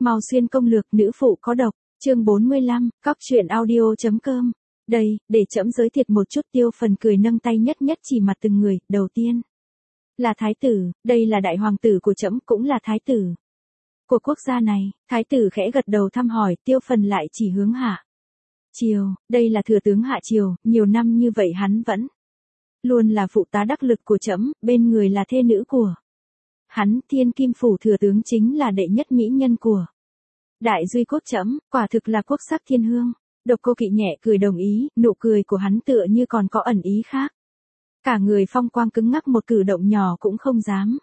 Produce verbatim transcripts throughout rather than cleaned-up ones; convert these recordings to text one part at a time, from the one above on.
Mao Xuyên công lược nữ phụ có độc, chương bốn mươi lăm, cóc truyện audio.com. Đây, để trẫm giới thiệu một chút. Tiêu Phần cười nâng tay nhất nhất chỉ mặt từng người. Đầu tiên là thái tử, đây là đại hoàng tử của trẫm, cũng là thái tử của quốc gia này. Thái tử khẽ gật đầu thăm hỏi, Tiêu Phần lại chỉ hướng Hạ Triều, đây là thừa tướng Hạ Triều, nhiều năm như vậy hắn vẫn luôn là phụ tá đắc lực của trẫm, bên người là thê nữ của hắn. Thiên Kim phủ thừa tướng chính là đệ nhất mỹ nhân của đại duy quốc trẫm, quả thực là quốc sắc thiên hương. Độc Cô Kỵ nhẹ cười đồng ý, nụ cười của hắn tựa như còn có ẩn ý khác. Cả người phong quang cứng ngắc, một cử động nhỏ cũng không dám.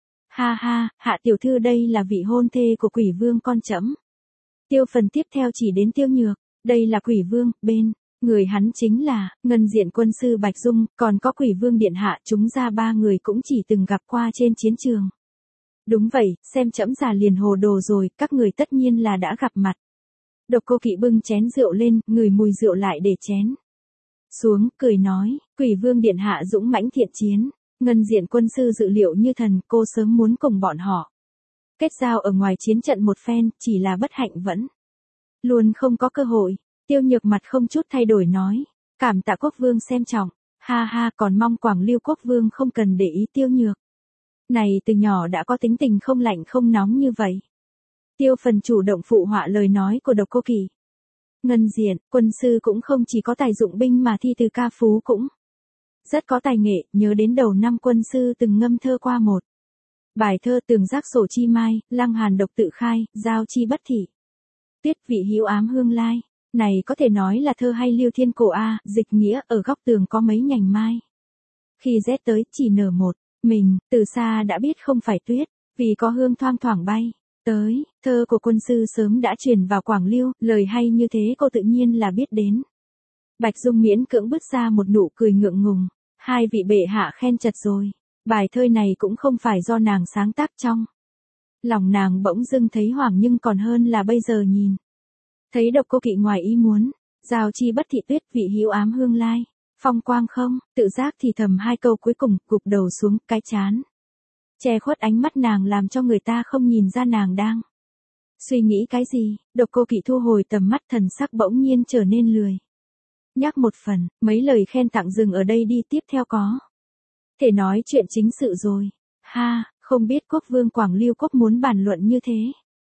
Ha ha, Hạ tiểu thư đây là vị hôn thê của Quỷ Vương con trẫm. Tiêu Phần tiếp theo chỉ đến Tiêu Nhược, đây là Quỷ Vương, bên người hắn chính là Ngân Diện quân sư Bạch Dung, còn có Quỷ Vương điện hạ, chúng ra ba người cũng chỉ từng gặp qua trên chiến trường. Đúng vậy, xem trẫm già liền hồ đồ rồi, các người tất nhiên là đã gặp mặt. Độc Cô Kỵ bưng chén rượu lên, ngửi mùi rượu lại để chén xuống, cười nói, Quỷ Vương điện hạ dũng mãnh thiện chiến, Ngân Diện quân sư dự liệu như thần, cô sớm muốn cùng bọn họ kết giao ở ngoài chiến trận một phen, chỉ là bất hạnh vẫn luôn không có cơ hội. Tiêu Nhược mặt không chút thay đổi nói, cảm tạ quốc vương xem trọng, ha ha, còn mong Quảng Lưu quốc vương không cần để ý Tiêu Nhược này từ nhỏ đã có tính tình không lạnh không nóng như vậy. Tiêu Phần chủ động phụ họa lời nói của Độc Cô Kỵ. Ngân Diện quân sư cũng không chỉ có tài dụng binh mà thi từ ca phú cũng rất có tài nghệ, nhớ đến đầu năm quân sư từng ngâm thơ qua một bài thơ, tường giác sổ chi mai, lăng hàn độc tự khai, giao chi bất thị. Tuyết vị hữu ám hương lai, này có thể nói là thơ hay lưu thiên cổ a. Dịch nghĩa, ở góc tường có mấy nhành mai, khi rét tới chỉ nở một mình, từ xa đã biết không phải tuyết, vì có hương thoang thoảng bay tới. Thơ của quân sư sớm đã truyền vào Quảng Lưu, lời hay như thế cô tự nhiên là biết đến. Bạch Dung miễn cưỡng bứt ra một nụ cười ngượng ngùng, hai vị bệ hạ khen chật rồi. Bài thơ này cũng không phải do nàng sáng tác, trong lòng nàng bỗng dưng thấy hoảng, nhưng còn hơn là bây giờ nhìn thấy Độc Cô Kỵ ngoài ý muốn. Giao chi bất thị tuyết vị hữu ám hương lai, phong quang không, tự giác thì thầm hai câu cuối cùng, gục đầu xuống, cái chán che khuất ánh mắt nàng làm cho người ta không nhìn ra nàng đang suy nghĩ cái gì. Độc Cô Kỵ thu hồi tầm mắt, thần sắc bỗng nhiên trở nên lười nhắc một phần, mấy lời khen tặng dừng ở đây đi, tiếp theo có thể nói chuyện chính sự rồi. Ha, không biết quốc vương Quảng Lưu quốc muốn bàn luận như thế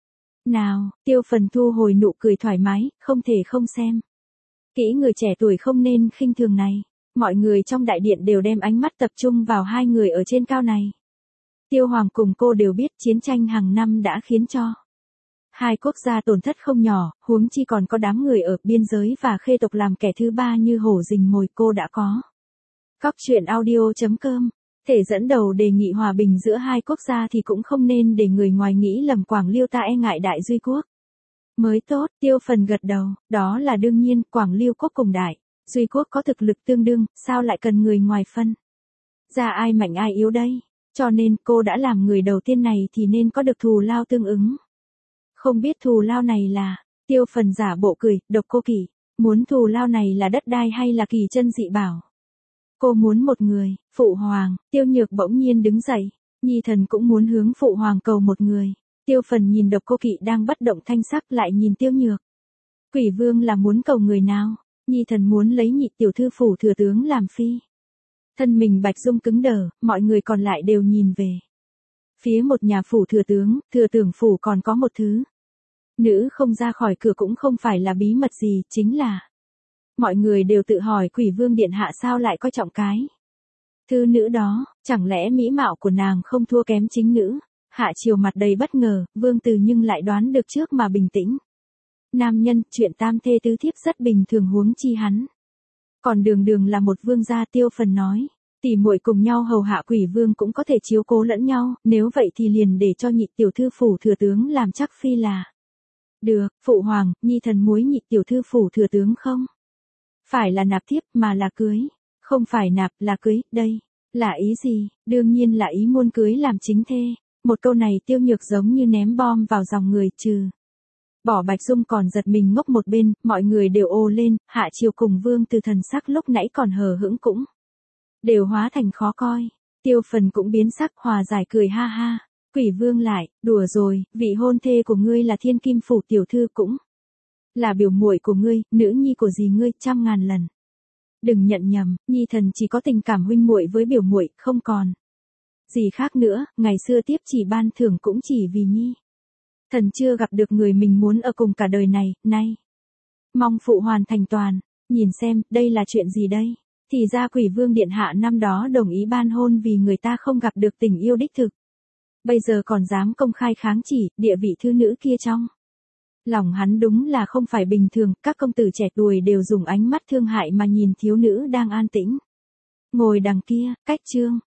nào. Tiêu Phần thu hồi nụ cười thoải mái, không thể không xem kỹ người trẻ tuổi không nên khinh thường này. Mọi người trong đại điện đều đem ánh mắt tập trung vào hai người ở trên cao này. Tiêu Hoàng cùng cô đều biết chiến tranh hàng năm đã khiến cho hai quốc gia tổn thất không nhỏ, huống chi còn có đám người ở biên giới và Khê tộc làm kẻ thứ ba như hổ rình mồi. Cô đã có cóc truyện audio.com thể dẫn đầu đề nghị hòa bình giữa hai quốc gia thì cũng không nên để người ngoài nghĩ lầm Quảng Lưu ta e ngại đại duy quốc mới tốt. Tiêu Phần gật đầu, đó là đương nhiên, Quảng Lưu quốc cùng đại duy quốc có thực lực tương đương, sao lại cần người ngoài phân ra ai mạnh ai yếu đây. Cho nên cô đã làm người đầu tiên này thì nên có được thù lao tương ứng. Không biết thù lao này là, Tiêu Phần giả bộ cười, Độc Cô Kỵ, muốn thù lao này là đất đai hay là kỳ chân dị bảo? Cô muốn một người, phụ hoàng. Tiêu Nhược bỗng nhiên đứng dậy, nhi thần cũng muốn hướng phụ hoàng cầu một người. Tiêu Phần nhìn Độc Cô Kỵ đang bất động thanh sắc, lại nhìn Tiêu Nhược. Quỷ Vương là muốn cầu người nào? Nhi thần muốn lấy nhị tiểu thư phủ thừa tướng làm phi. Thân mình Bạch Dung cứng đờ, mọi người còn lại đều nhìn về phía một nhà phủ thừa tướng. Thừa tưởng phủ còn có một thứ nữ không ra khỏi cửa cũng không phải là bí mật gì, chính là mọi người đều tự hỏi Quỷ Vương điện hạ sao lại coi trọng cái thư nữ đó, chẳng lẽ mỹ mạo của nàng không thua kém chính nữ? Hạ Triều mặt đầy bất ngờ, Vương Từ nhưng lại đoán được trước mà bình tĩnh. Nam nhân, chuyện tam thê tứ thiếp rất bình thường, huống chi hắn còn đường đường là một vương gia. Tiêu Phần nói, tỉ muội cùng nhau hầu hạ Quỷ Vương cũng có thể chiếu cố lẫn nhau, nếu vậy thì liền để cho nhị tiểu thư phủ thừa tướng làm chắc phi là được. Phụ hoàng, nhi thần muốn nhị tiểu thư phủ thừa tướng không phải là nạp thiếp mà là cưới. Không phải nạp, là cưới. Đây là ý gì? Đương nhiên là ý muốn cưới làm chính thê. Một câu này Tiêu Nhược giống như ném bom vào dòng người, trừ bỏ Bạch Dung còn giật mình ngốc một bên. Mọi người đều ồ lên. Hạ Triều cùng Vương Từ thần sắc lúc nãy còn hờ hững cũng đều hóa thành khó coi. Tiêu Phần cũng biến sắc, hòa giải cười ha ha. Quỷ vương lại, đùa rồi, vị hôn thê của ngươi là thiên kim phủ tiểu thư cũng là biểu muội của ngươi, nữ nhi của dì ngươi trăm ngàn lần. Đừng nhận nhầm, nhi thần chỉ có tình cảm huynh muội với biểu muội, không còn gì khác nữa, ngày xưa tiếp chỉ ban thưởng cũng chỉ vì nhi. Thần chưa gặp được người mình muốn ở cùng cả đời này, nay. Mong phụ hoàn thành toàn, nhìn xem, đây là chuyện gì đây? Thì ra quỷ vương điện hạ năm đó đồng ý ban hôn vì người ta không gặp được tình yêu đích thực. Bây giờ còn dám công khai kháng chỉ, địa vị thư nữ kia trong lòng hắn đúng là không phải bình thường, các công tử trẻ tuổi đều dùng ánh mắt thương hại mà nhìn thiếu nữ đang an tĩnh ngồi đằng kia, cách chương.